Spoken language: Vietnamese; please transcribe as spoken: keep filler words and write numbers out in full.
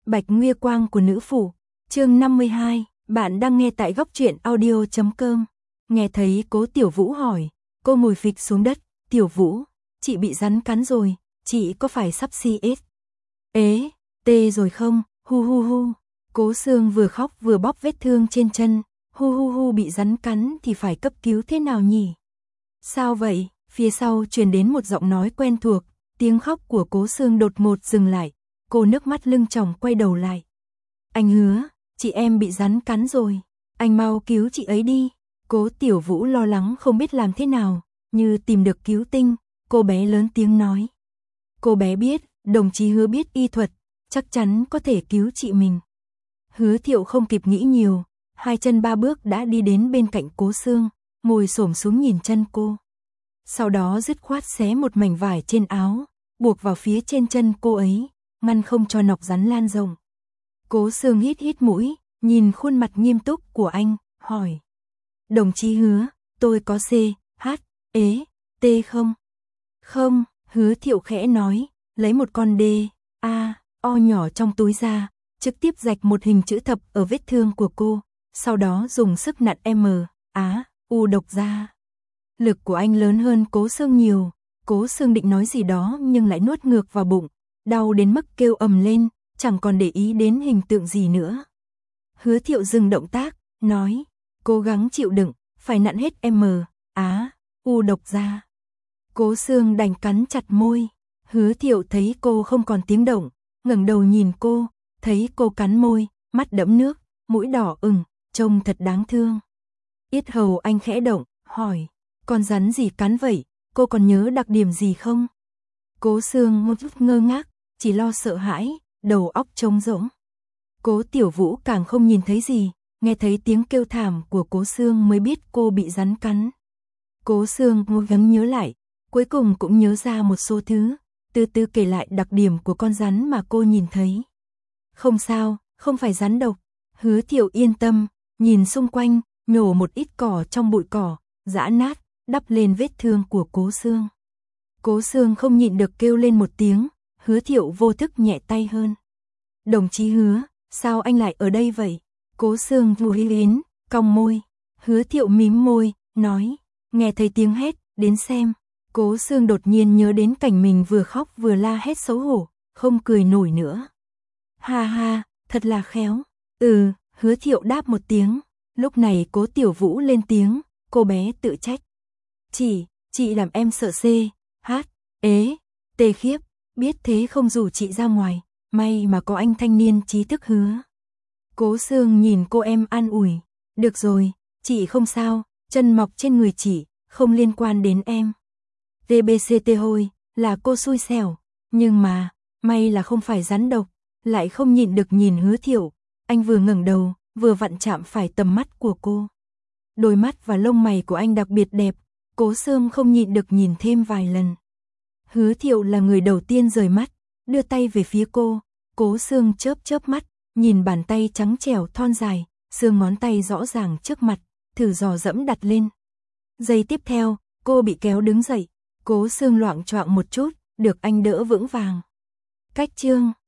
Bạch Nguy Quang của nữ phủ, chương năm mươi hai, bạn đang nghe tại góc truyện audio chấm com. Nghe thấy Cố Tiểu Vũ hỏi, cô ngồi phịch xuống đất, Tiểu Vũ, chị bị rắn cắn rồi, chị có phải sắp si ết? Ế, tê rồi không, hu hu hu. Cố Sương vừa khóc vừa bóp vết thương trên chân, hu hu hu bị rắn cắn thì phải cấp cứu thế nào nhỉ? Sao vậy? Phía sau truyền đến một giọng nói quen thuộc, tiếng khóc của Cố Sương đột ngột dừng lại, cô nước mắt lưng tròng quay đầu lại. Anh Hứa, chị em bị rắn cắn rồi, anh mau cứu chị ấy đi. Cố Tiểu Vũ lo lắng không biết làm thế nào, như tìm được cứu tinh, cô bé lớn tiếng nói. Cô bé biết, đồng chí Hứa biết y thuật, chắc chắn có thể cứu chị mình. Hứa Thiệu không kịp nghĩ nhiều, hai chân ba bước đã đi đến bên cạnh Cố Sương, ngồi xổm xuống nhìn chân cô. Sau đó dứt khoát xé một mảnh vải trên áo, buộc vào phía trên chân cô ấy, ngăn không cho nọc rắn lan rộng. Cố Sương hít hít mũi, nhìn khuôn mặt nghiêm túc của anh, hỏi. Đồng chí Hứa, tôi có C, H, ế, T không? Không, Hứa Thiệu khẽ nói, lấy một con D, A, O nhỏ trong túi ra, trực tiếp rạch một hình chữ thập ở vết thương của cô, sau đó dùng sức nặn M, Á, U độc ra. Lực của anh lớn hơn Cố Sương nhiều, Cố Sương định nói gì đó nhưng lại nuốt ngược vào bụng, đau đến mức kêu ầm lên, chẳng còn để ý đến hình tượng gì nữa. Hứa Thiệu dừng động tác, nói, cố gắng chịu đựng, phải nặn hết M, Á, U độc ra. Cố Sương đành cắn chặt môi, Hứa Thiệu thấy cô không còn tiếng động, ngẩng đầu nhìn cô, thấy cô cắn môi, mắt đẫm nước, mũi đỏ ửng, trông thật đáng thương. Yết hầu anh khẽ động, hỏi, con rắn gì cắn vậy, cô còn nhớ đặc điểm gì không? Cố Sương một chút ngơ ngác, chỉ lo sợ hãi, đầu óc trống rỗng. Cố Tiểu Vũ càng không nhìn thấy gì, nghe thấy tiếng kêu thảm của Cố Sương mới biết cô bị rắn cắn. Cố Sương cố gắng nhớ lại, cuối cùng cũng nhớ ra một số thứ, từ từ kể lại đặc điểm của con rắn mà cô nhìn thấy. Không sao, không phải rắn độc. Hứa Thiệu yên tâm, nhìn xung quanh, nhổ một ít cỏ trong bụi cỏ, giã nát, đắp lên vết thương của Cố Sương. Cố Sương không nhịn được kêu lên một tiếng, Hứa Thiệu vô thức nhẹ tay hơn. Đồng chí Hứa, sao anh lại ở đây vậy? Cố Sương vui đến, cong môi. Hứa Thiệu mím môi, nói, nghe thấy tiếng hét, đến xem. Cố Sương đột nhiên nhớ đến cảnh mình vừa khóc vừa la hét xấu hổ, không cười nổi nữa. Ha ha, thật là khéo. Ừ, Hứa Thiệu đáp một tiếng. Lúc này Cố Tiểu Vũ lên tiếng, cô bé tự trách. Chị, chị làm em sợ C, H, ế, T khiếp, biết thế không rủ chị ra ngoài, may mà có anh thanh niên trí thức Hứa. Cố Sương nhìn cô em an ủi, được rồi, chị không sao, chân mọc trên người chị, không liên quan đến em. tê bê xê tê hôi, là cô xui xẻo, nhưng mà, may là không phải rắn độc, lại không nhịn được nhìn Hứa Thiệu, anh vừa ngẩng đầu, vừa vặn chạm phải tầm mắt của cô. Đôi mắt và lông mày của anh đặc biệt đẹp, Cố Sương không nhịn được nhìn thêm vài lần. Hứa Thiệu là người đầu tiên rời mắt, đưa tay về phía cô, Cố Sương chớp chớp mắt, nhìn bàn tay trắng trẻo thon dài, xương ngón tay rõ ràng trước mặt, thử dò dẫm đặt lên. Giây tiếp theo, cô bị kéo đứng dậy, Cố Sương loạng choạng một chút, được anh đỡ vững vàng. Cách chương